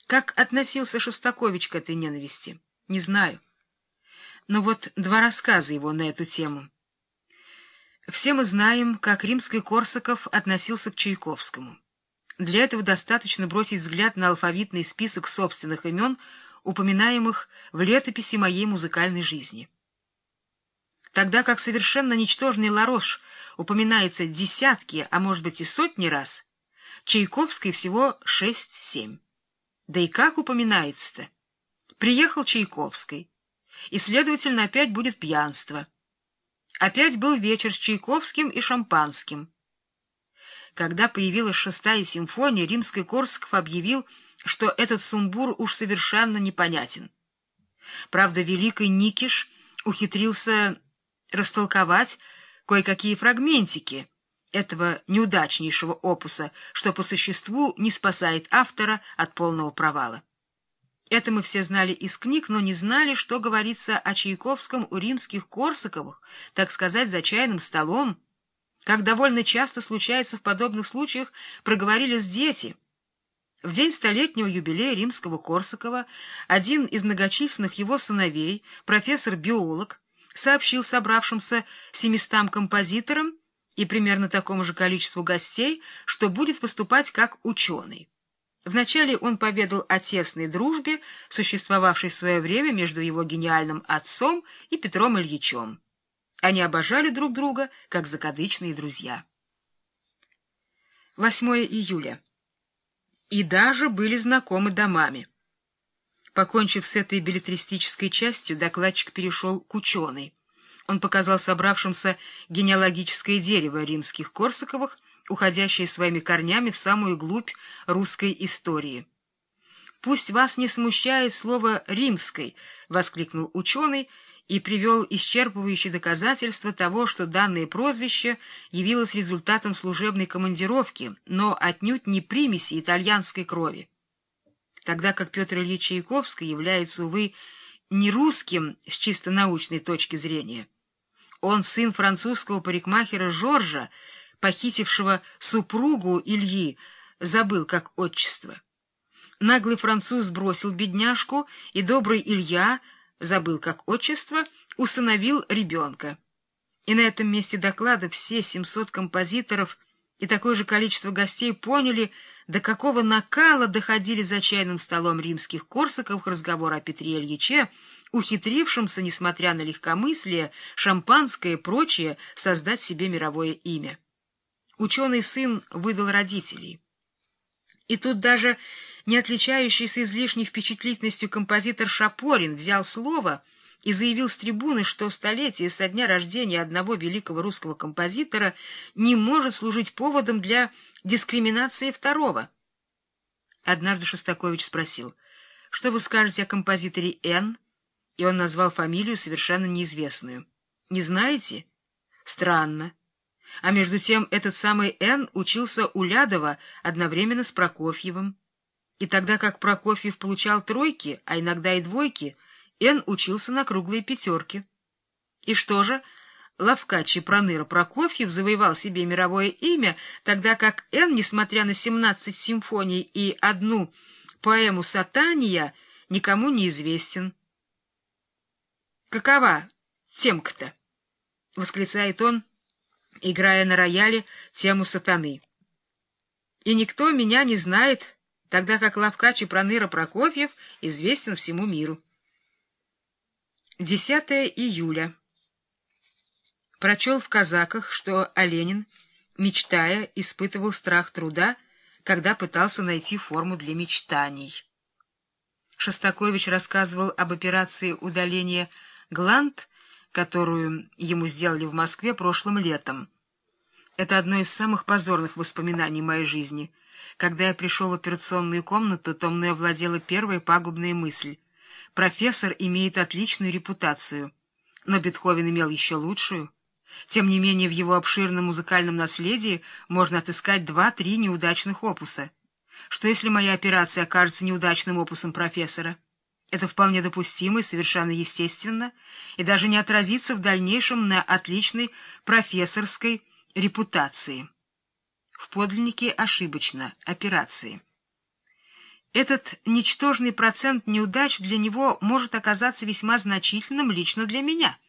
Как относился Шостакович к этой ненависти, не знаю. Но вот два рассказа его на эту тему. Все мы знаем, как Римский-Корсаков относился к Чайковскому. Для этого достаточно бросить взгляд на алфавитный список собственных имен, упоминаемых в летописи моей музыкальной жизни. Тогда как совершенно ничтожный Ларош упоминается десятки, а может быть и сотни раз, Чайковский всего 6-7. Да и как упоминается-то? Приехал Чайковский, и, следовательно, опять будет пьянство. Опять был вечер с Чайковским и шампанским. Когда появилась 6-я симфония, Римский-Корсаков объявил, что этот сумбур уж совершенно непонятен. Правда, великий Никиш ухитрился растолковать кое-какие фрагментики этого неудачнейшего опуса, что по существу не спасает автора от полного провала. Это мы все знали из книг, но не знали, что говорится о Чайковском у римских Корсаковых, так сказать, за чайным столом. Как довольно часто случается в подобных случаях, проговорились дети. В день столетнего юбилея римского Корсакова один из многочисленных его сыновей, профессор-биолог, сообщил собравшимся 700 композиторам и примерно такому же количеству гостей, что будет выступать как ученый. Вначале он поведал о тесной дружбе, существовавшей в свое время между его гениальным отцом и Петром Ильичем. Они обожали друг друга, как закадычные друзья. 8 июля. И даже были знакомы домами. Покончив с этой беллетристической частью, докладчик перешел к ученой. Он показал собравшимся генеалогическое дерево римских Корсаковых, уходящее своими корнями в самую глубь русской истории. «Пусть вас не смущает слово «римской», — воскликнул ученый и привел исчерпывающие доказательства того, что данное прозвище явилось результатом служебной командировки, но отнюдь не примеси итальянской крови. Тогда как Петр Ильич Чайковский является, увы, не русским с чисто научной точки зрения. Он сын французского парикмахера Жоржа, похитившего супругу Ильи, забыл как отчество. Наглый француз бросил бедняжку, и добрый Илья, забыл как отчество, усыновил ребенка. И на этом месте доклада все 700 композиторов и такое же количество гостей поняли, до какого накала доходили за чайным столом римских Корсаковых разговор о Петре Ильиче, ухитрившемся, несмотря на легкомыслие, шампанское и прочее, создать себе мировое имя. Ученый сын выдал родителей. И тут даже не отличающийся излишней впечатлительностью композитор Шапорин взял слово и заявил с трибуны, что столетие со дня рождения одного великого русского композитора не может служить поводом для дискриминации второго. Однажды Шостакович спросил: «Что вы скажете о композиторе Н?» И он назвал фамилию, совершенно неизвестную. «Не знаете? Странно. А между тем этот самый Н учился у Лядова одновременно с Прокофьевым. И тогда как Прокофьев получал тройки, а иногда и двойки, Н учился на круглые пятерки. И что же, Лавкач и Проныра Прокофьев завоевал себе мировое имя, тогда как Н, несмотря на 17 симфоний и одну поэму «Сатания», никому не известен. «Какова темка-то?» — восклицает он, играя на рояле тему «Сатаны». «И никто меня не знает, тогда как Лавкач и Проныра Прокофьев известен всему миру». 10 июля. Прочел в «Казаках», что Оленин, мечтая, испытывал страх труда, когда пытался найти форму для мечтаний. Шостакович рассказывал об операции удаления гланд, которую ему сделали в Москве прошлым летом. Это одно из самых позорных воспоминаний моей жизни. Когда я пришел в операционную комнату, то мной овладела первая пагубная мысль. Профессор имеет отличную репутацию, но Бетховен имел еще лучшую. Тем не менее, в его обширном музыкальном наследии можно отыскать 2-3 неудачных опуса. Что если моя операция окажется неудачным опусом профессора? Это вполне допустимо и совершенно естественно, и даже не отразится в дальнейшем на отличной профессорской репутации. В подлиннике ошибочно. Операции. Этот ничтожный процент неудач для него может оказаться весьма значительным лично для меня.